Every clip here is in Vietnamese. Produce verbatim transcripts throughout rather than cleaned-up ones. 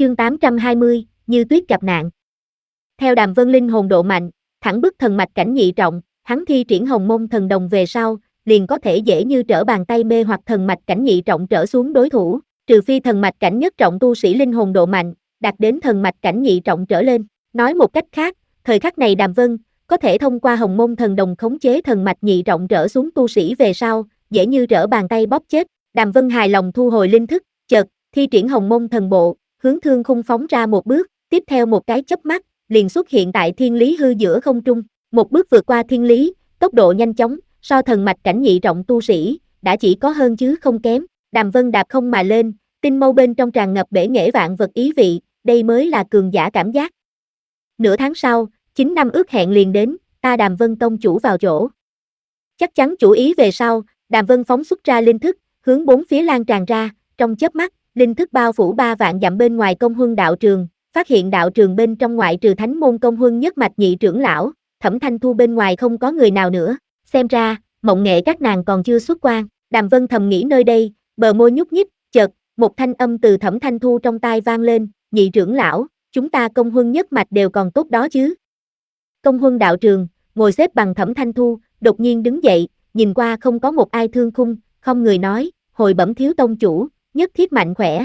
Chương tám trăm hai mươi, Như Tuyết gặp nạn. Theo Đàm Vân linh hồn độ mạnh, thẳng bức thần mạch cảnh nhị trọng, hắn thi triển Hồng Mông thần đồng về sau, liền có thể dễ như trở bàn tay mê hoặc thần mạch cảnh nhị trọng trở xuống đối thủ, trừ phi thần mạch cảnh nhất trọng tu sĩ linh hồn độ mạnh, đạt đến thần mạch cảnh nhị trọng trở lên. Nói một cách khác, thời khắc này Đàm Vân có thể thông qua Hồng Mông thần đồng khống chế thần mạch nhị trọng trở xuống tu sĩ về sau, dễ như trở bàn tay bóp chết. Đàm Vân hài lòng thu hồi linh thức, chợt thi triển Hồng Mông thần bộ, hướng Thương Khung phóng ra một bước, tiếp theo một cái chớp mắt, liền xuất hiện tại thiên lý hư giữa không trung, một bước vượt qua thiên lý, tốc độ nhanh chóng, so thần mạch cảnh nhị trọng tu sĩ, đã chỉ có hơn chứ không kém. Đàm Vân đạp không mà lên, tinh mâu bên trong tràn ngập bể nghệ vạn vật ý vị, đây mới là cường giả cảm giác. Nửa tháng sau, chín năm ước hẹn liền đến, ta Đàm Vân tông chủ vào chỗ. Chắc chắn chủ ý về sau, Đàm Vân phóng xuất ra linh thức, hướng bốn phía lan tràn ra, trong chớp mắt, linh thức bao phủ ba vạn dặm bên ngoài Công Huân đạo trường, phát hiện đạo trường bên trong ngoại trừ Thánh môn Công Huân nhất mạch nhị trưởng lão, Thẩm Thanh Thu bên ngoài không có người nào nữa, xem ra, mộng nghệ các nàng còn chưa xuất quan. Đàm Vân thầm nghĩ nơi đây, bờ môi nhúc nhích, chợt, một thanh âm từ Thẩm Thanh Thu trong tai vang lên, nhị trưởng lão, chúng ta Công Huân nhất mạch đều còn tốt đó chứ. Công Huân đạo trường, ngồi xếp bằng Thẩm Thanh Thu, đột nhiên đứng dậy, nhìn qua không có một ai Thương Khung, không người nói, hồi bẩm thiếu tông chủ, nhất thiết mạnh khỏe.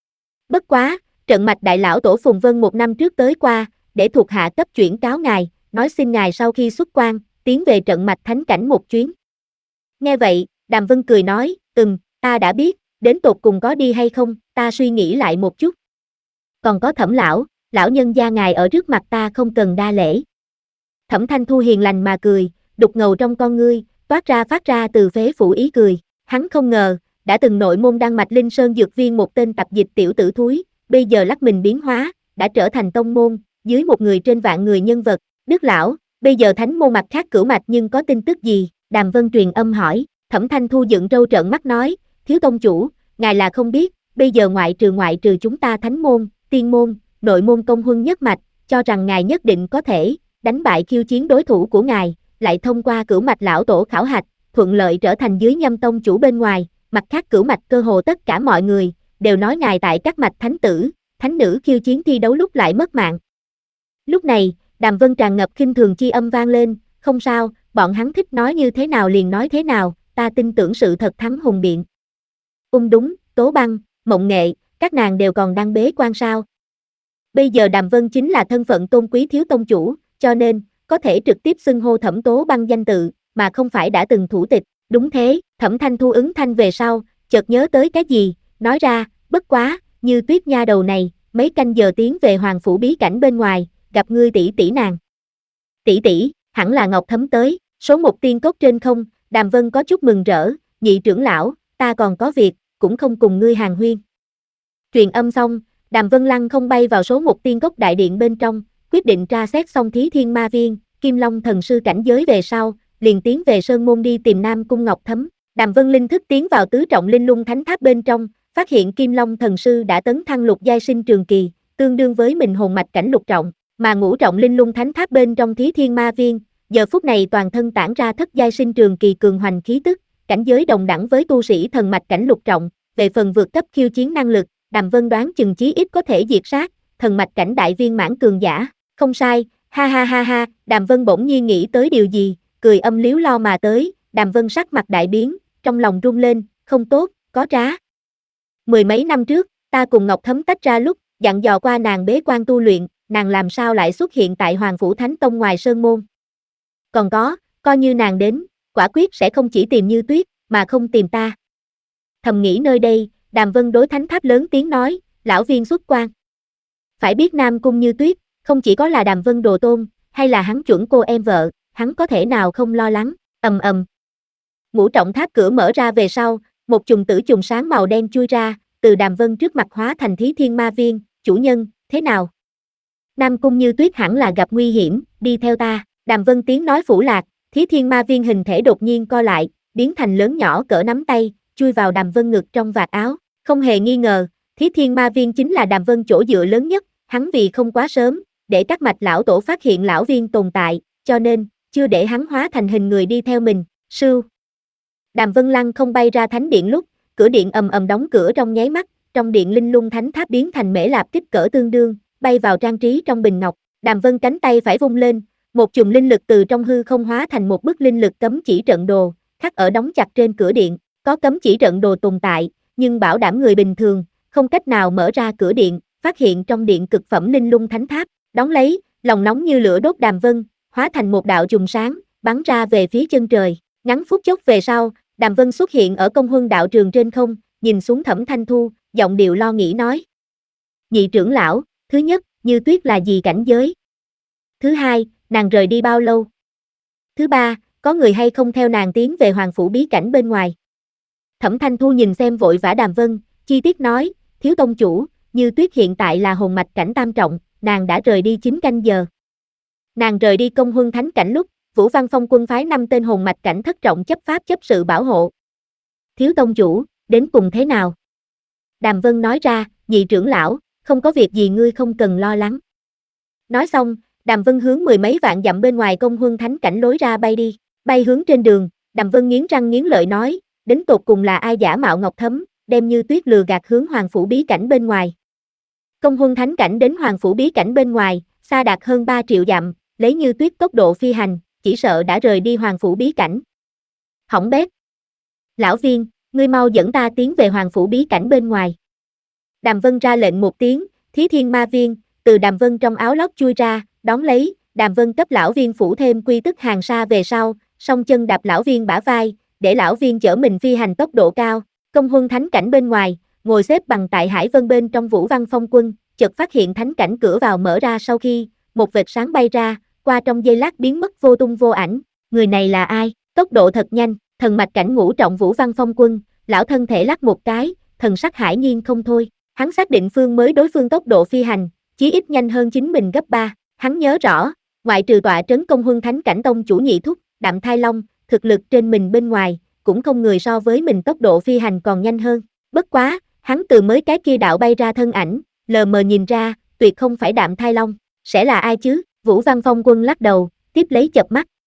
Bất quá, trận mạch đại lão tổ Phùng Vân một năm trước tới qua, để thuộc hạ cấp chuyển cáo ngài, nói xin ngài sau khi xuất quan, tiến về trận mạch thánh cảnh một chuyến. Nghe vậy, Đàm Vân cười nói, ừm, ta đã biết, đến tột cùng có đi hay không, ta suy nghĩ lại một chút. Còn có Thẩm lão, lão nhân gia ngài ở trước mặt ta không cần đa lễ. Thẩm Thanh Thu hiền lành mà cười, đục ngầu trong con ngươi, toát ra phát ra từ phế phủ ý cười, hắn không ngờ, đã từng nội môn đan mạch linh sơn dược viên một tên tập dịch tiểu tử thúi, bây giờ lắc mình biến hóa, đã trở thành tông môn, dưới một người trên vạn người nhân vật. Đức lão, bây giờ thánh môn mặt khác cửu mạch nhưng có tin tức gì? Đàm Vân truyền âm hỏi. Thẩm Thanh Thu dựng râu trợn mắt nói, thiếu tông chủ, ngài là không biết, bây giờ ngoại trừ ngoại trừ chúng ta thánh môn, tiên môn, nội môn Công Huân nhất mạch, cho rằng ngài nhất định có thể đánh bại khiêu chiến đối thủ của ngài, lại thông qua cửu mạch lão tổ khảo hạch, thuận lợi trở thành dưới nhâm tông chủ bên ngoài. Mặt khác cửu mạch cơ hồ tất cả mọi người đều nói ngài tại các mạch thánh tử, thánh nữ khiêu chiến thi đấu lúc lại mất mạng. Lúc này, Đàm Vân tràn ngập khinh thường chi âm vang lên, không sao, bọn hắn thích nói như thế nào liền nói thế nào, ta tin tưởng sự thật thắng hùng biện. Ung đúng, Tố Băng, Mộng Nghệ, các nàng đều còn đang bế quan sao. Bây giờ Đàm Vân chính là thân phận tôn quý thiếu tông chủ, cho nên, có thể trực tiếp xưng hô Thẩm Tố Băng danh tự, mà không phải đã từng thủ tịch. Đúng thế, Thẩm Thanh Thu ứng thanh về sau, chợt nhớ tới cái gì, nói ra, bất quá, Như Tuyết nha đầu này, mấy canh giờ tiến về hoàng phủ bí cảnh bên ngoài, gặp ngươi tỷ tỷ nàng. Tỷ tỷ, hẳn là Ngọc Thấm tới, số một tiên cốt trên không, Đàm Vân có chút mừng rỡ, nhị trưởng lão, ta còn có việc, cũng không cùng ngươi hàng huyên. Truyền âm xong, Đàm Vân lăng không bay vào số một tiên cốt đại điện bên trong, quyết định tra xét xong Thí Thiên Ma Viên, Kim Long thần sư cảnh giới về sau, liền tiến về Sơn Môn đi tìm Nam Cung Ngọc Thấm. Đàm Vân linh thức tiến vào tứ trọng linh lung thánh tháp bên trong, phát hiện Kim Long thần sư đã tấn thăng lục giai sinh trường kỳ, tương đương với mình hồn mạch cảnh lục trọng, mà ngũ trọng linh lung thánh tháp bên trong Thí Thiên Ma Viên, giờ phút này toàn thân tản ra thất giai sinh trường kỳ cường hoành khí tức, cảnh giới đồng đẳng với tu sĩ thần mạch cảnh lục trọng. Về phần vượt cấp khiêu chiến năng lực, Đàm Vân đoán chừng chí ít có thể diệt sát thần mạch cảnh đại viên mãn cường giả. Không sai, ha ha ha ha, Đàm Vân bỗng nhiên nghĩ tới điều gì, cười âm liếu lo mà tới. Đàm Vân sắc mặt đại biến, trong lòng run lên, không tốt, có trá. Mười mấy năm trước, ta cùng Ngọc Thấm tách ra lúc, dặn dò qua nàng bế quan tu luyện, nàng làm sao lại xuất hiện tại Hoàng Phủ Thánh Tông ngoài Sơn Môn. Còn có, coi như nàng đến, quả quyết sẽ không chỉ tìm Như Tuyết, mà không tìm ta. Thầm nghĩ nơi đây, Đàm Vân đối thánh tháp lớn tiếng nói, lão viên xuất quan. Phải biết Nam Cung Như Tuyết, không chỉ có là Đàm Vân đồ tôn, hay là hắn chuẩn cô em vợ, hắn có thể nào không lo lắng, ầm ầm. Ngũ trọng tháp cửa mở ra về sau, một chùm tử chùm sáng màu đen chui ra, từ Đàm Vân trước mặt hóa thành Thí Thiên Ma Viên, chủ nhân, thế nào? Nam Cung Như Tuyết hẳn là gặp nguy hiểm, đi theo ta. Đàm Vân tiếng nói phủ lạc, Thí Thiên Ma Viên hình thể đột nhiên co lại, biến thành lớn nhỏ cỡ nắm tay, chui vào Đàm Vân ngực trong vạt áo. Không hề nghi ngờ, Thí Thiên Ma Viên chính là Đàm Vân chỗ dựa lớn nhất, hắn vì không quá sớm, để các mạch lão tổ phát hiện lão viên tồn tại, cho nên, chưa để hắn hóa thành hình người đi theo mình. Sưu. Đàm Vân lăng không bay ra thánh điện lúc, cửa điện ầm ầm đóng cửa trong nháy mắt, trong điện linh lung thánh tháp biến thành mễ lạp kích cỡ tương đương, bay vào trang trí trong bình ngọc. Đàm Vân cánh tay phải vung lên, một chùm linh lực từ trong hư không hóa thành một bức linh lực cấm chỉ trận đồ, khắc ở đóng chặt trên cửa điện. Có cấm chỉ trận đồ tồn tại, nhưng bảo đảm người bình thường không cách nào mở ra cửa điện. Phát hiện trong điện cực phẩm linh lung thánh tháp, đóng lấy, lòng nóng như lửa đốt Đàm Vân, hóa thành một đạo chùm sáng, bắn ra về phía chân trời. Ngắn phút chốc về sau, Đàm Vân xuất hiện ở công huân đạo trường trên không, nhìn xuống Thẩm Thanh Thu, giọng điệu lo nghĩ nói. Nhị trưởng lão, thứ nhất, Như Tuyết là gì cảnh giới? Thứ hai, nàng rời đi bao lâu? Thứ ba, có người hay không theo nàng tiến về hoàng phủ bí cảnh bên ngoài? Thẩm Thanh Thu nhìn xem vội vã Đàm Vân, chi tiết nói, thiếu tông chủ, Như Tuyết hiện tại là hồn mạch cảnh tam trọng, nàng đã rời đi chín canh giờ. Nàng rời đi công huân thánh cảnh lúc, Vũ Văn Phong quân phái năm tên hồn mạch cảnh thất trọng chấp pháp chấp sự bảo hộ. Thiếu tông chủ, đến cùng thế nào? Đàm Vân nói ra, nhị trưởng lão, không có việc gì ngươi không cần lo lắng. Nói xong, Đàm Vân hướng mười mấy vạn dặm bên ngoài công huân thánh cảnh lối ra bay đi. Bay hướng trên đường, Đàm Vân nghiến răng nghiến lợi nói, đến tột cùng là ai giả mạo Ngọc Thấm, đem Như Tuyết lừa gạt hướng hoàng phủ bí cảnh bên ngoài. Công huân thánh cảnh đến hoàng phủ bí cảnh bên ngoài, xa đạt hơn ba triệu dặm, lấy Như Tuyết tốc độ phi hành, chỉ sợ đã rời đi hoàng phủ bí cảnh. Hỏng bét. Lão Viên, ngươi mau dẫn ta tiến về hoàng phủ bí cảnh bên ngoài. Đàm Vân ra lệnh một tiếng, Thí Thiên Ma Viên, từ Đàm Vân trong áo lót chui ra, đón lấy, Đàm Vân cấp lão Viên phủ thêm quy tức hàng sa về sau, song chân đạp lão Viên bả vai, để lão Viên chở mình phi hành tốc độ cao. Công huân thánh cảnh bên ngoài, ngồi xếp bằng tại Hải Vân bên trong Vũ Văn Phong quân, chợt phát hiện thánh cảnh cửa vào mở ra sau khi, một vệt sáng bay ra, qua trong giây lát biến mất vô tung vô ảnh. Người này là ai? Tốc độ thật nhanh, thần mạch cảnh ngũ trọng Vũ Văn Phong quân, lão thân thể lắc một cái, thần sắc hải nhiên không thôi. Hắn xác định phương mới đối phương tốc độ phi hành, chí ít nhanh hơn chính mình gấp ba. Hắn nhớ rõ, ngoại trừ tọa trấn công huân thánh cảnh tông chủ nhị thúc, Đạm Thai Long, thực lực trên mình bên ngoài, cũng không người so với mình tốc độ phi hành còn nhanh hơn. Bất quá, hắn từ mới cái kia đạo bay ra thân ảnh, lờ mờ nhìn ra, tuyệt không phải Đạm Thai Long. Sẽ là ai chứ? Vũ Văn Phong quân lắc đầu, tiếp lấy chợp mắt,